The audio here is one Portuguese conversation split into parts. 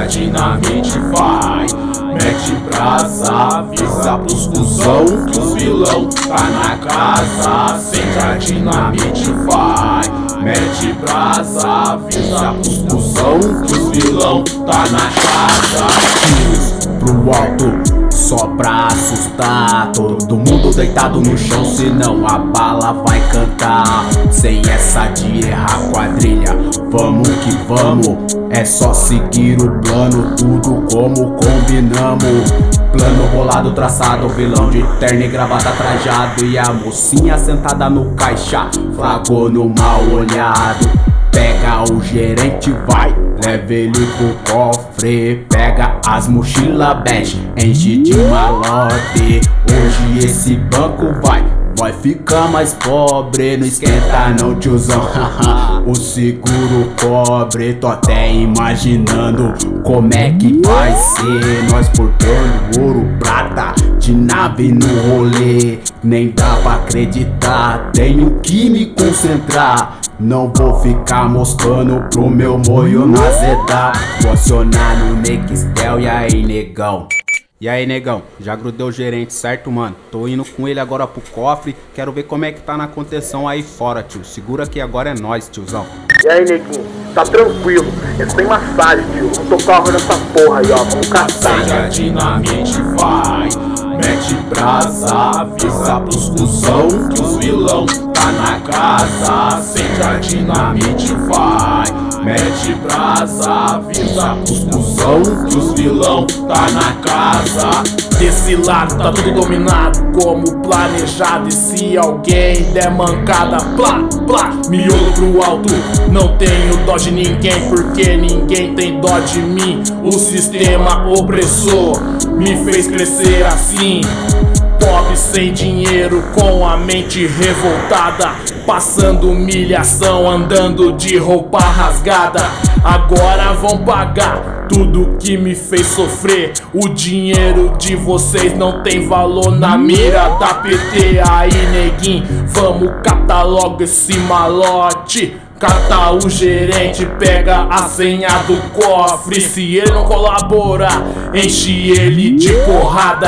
a dinamite, vai. Mete brasa, avisa pros cuzão que os vilão tá na casa. Acende a dinamite, vai. Mete brasa, avisa pros cuzão que os vilão tá na casa. Tiros pro alto, só pra assustar todo mundo deitado no chão, senão a bala vai cantar. Sem essa de errar quadrilha, vamos que vamos. É só seguir o plano, tudo como combinamos. Plano bolado, traçado, vilão de terno e gravata trajado. E a mocinha sentada no caixa, flagrou no mal olhado. Pega o gerente, vai, leva ele pro cofre. Pega as mochilas bege, enche de malote. Hoje esse banco vai ficar mais pobre. Não esquenta não, tiozão, o seguro cobre. Tô até imaginando como é que vai ser. Nós portando ouro, prata, de nave no rolê. Nem dá pra acreditar, tenho que me concentrar. Não vou ficar moscando pro meu molho na zeda. Vou acionar no Nextel, e aí negão? E aí negão, já grudei o gerente, certo mano? Tô indo com ele agora pro cofre. Quero ver como é que tá na contenção aí fora, tio. Segura que agora é nós, tiozão. E aí neguinho, tá tranquilo, eles têm massagem, tio. Vamos tocar o nessa porra aí, ó, vamos caçar. Acende a dinamite, vai. Mete brasa, avisa pros cuzão que os vilão tá na casa. Acende a dinamite, vai. Mete brasa, avisa pros cuzão que os vilão tá na casa. Desse lado tá tudo dominado como planejado. E se alguém der mancada, plá, plá, miolo pro alto. Não tenho dó de ninguém, porque ninguém tem dó de mim. O sistema opressor me fez crescer assim. Pobre sem dinheiro, com a mente revoltada, passando humilhação, andando de roupa rasgada. Agora vão pagar tudo que me fez sofrer. O dinheiro de vocês não tem valor na mira da PT. Aí neguinho, vamos catar logo esse malote. Cata o gerente, pega a senha do cofre. Se ele não colaborar, enche ele de porrada,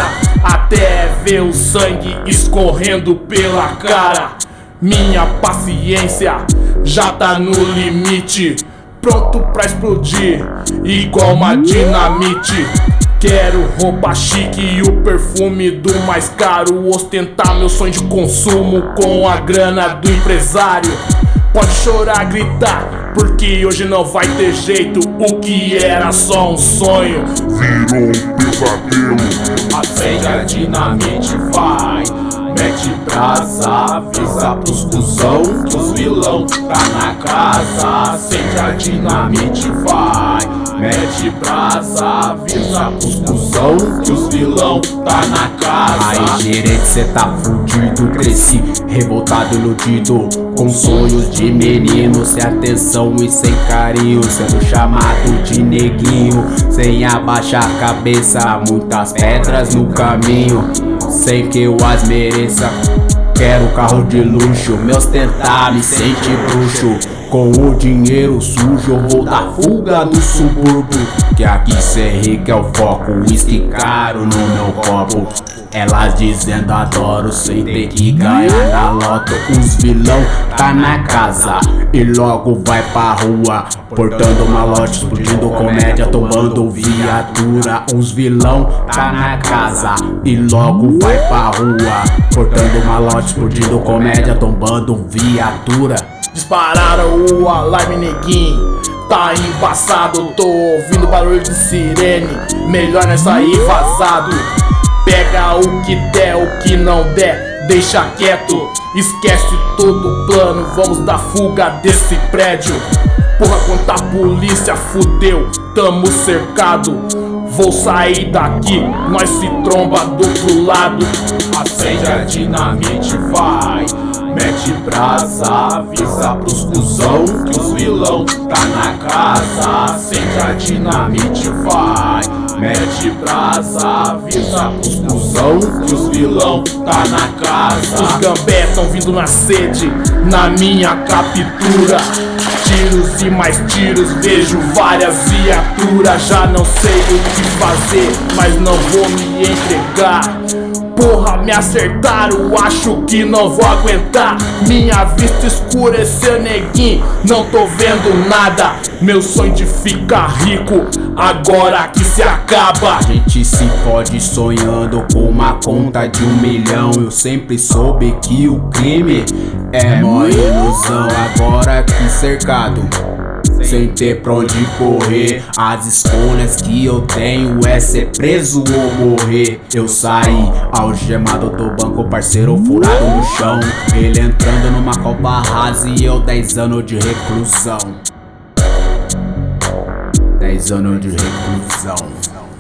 até ver o sangue escorrendo pela cara. Minha paciência já tá no limite, pronto pra explodir igual uma dinamite. Quero roupa chique e o perfume do mais caro. Ostentar meu sonho de consumo com a grana do empresário. Pode chorar, gritar, porque hoje não vai ter jeito. O que era só um sonho virou um pesadelo. Acende a dinamite, vai. Mete brasa, avisa pros cuzão que os vilão tá na casa. Acende a dinamite, vai. Mete brasa, avisa pros cuzão que os vilão tá na casa. Aí gerente, cê tá fudido. Cresci revoltado, iludido, com sonhos de menino, sem atenção e sem carinho, sendo chamado de neguinho, sem abaixar a cabeça. Muitas pedras no caminho, sem que eu as mereça. Quero carro de luxo, me ostentar, me sente bruxo. Com o dinheiro sujo eu vou dar fuga do subúrbio, que aqui ser rico é o foco. Whisky caro no meu copo, elas dizendo adoro sem ter que ganhar na loto. Os vilão tá na casa e logo vai pra rua, portando malote, explodindo comédia, tomando viatura. Os vilão tá na casa e logo vai pra rua, portando malote, explodindo comédia, tombando viatura. Dispararam o alarme, neguinho, tá embaçado. Tô ouvindo barulho de sirene, melhor nós sair vazado. Pega o que der, o que não der, deixa quieto. Esquece todo o plano, vamos dar fuga desse prédio. Porra, quanta polícia, fudeu, tamo cercado. Vou sair daqui, nós se tromba do outro lado. Acende a dinamite, vai. Mete brasa, avisa pros cuzão que os vilão tá na casa. Acende a dinamite, vai. Mete brasa, avisa pros cuzão que os vilão tá na casa. Os gambé tão vindo na sede, na minha captura. tiros e mais tiros. Vejo várias viaturas, já não sei o que fazer, mas não vou me entregar. Porra, me acertaram, acho que não vou aguentar. Minha vista escureceu, neguinho, não tô vendo nada. Meu sonho de ficar rico, agora que se acaba. A gente se fode sonhando com uma conta de 1 milhão. Eu sempre soube que o crime é mó ilusão. Agora que cercado, sem ter pra onde correr, as escolhas que eu tenho é ser preso ou morrer. Eu saí algemado do banco, parceiro furado no chão. Ele entrando numa copa rasa e eu 10 anos de reclusão. 10 anos de reclusão.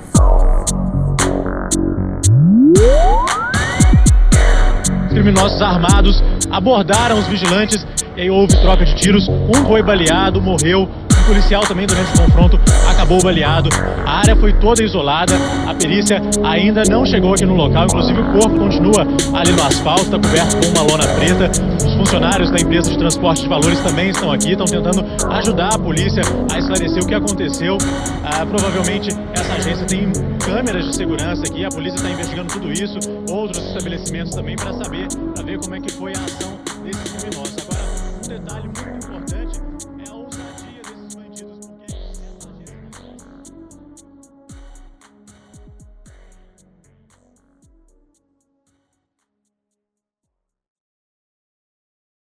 Os criminosos armados abordaram os vigilantes e aí houve troca de tiros. Um foi baleado, morreu. Um policial também durante o confronto acabou baleado. A área foi toda isolada. A perícia ainda não chegou aqui no local. Inclusive o corpo continua ali no asfalto, está coberto com uma lona preta. Os funcionários da empresa de transporte de valores também estão aqui, estão tentando ajudar a polícia a esclarecer o que aconteceu. Provavelmente essa agência tem câmeras de segurança aqui. A polícia está investigando tudo isso, outros estabelecimentos também, para ver como é que foi a ação desses criminosos. Agora, um detalhe muito importante.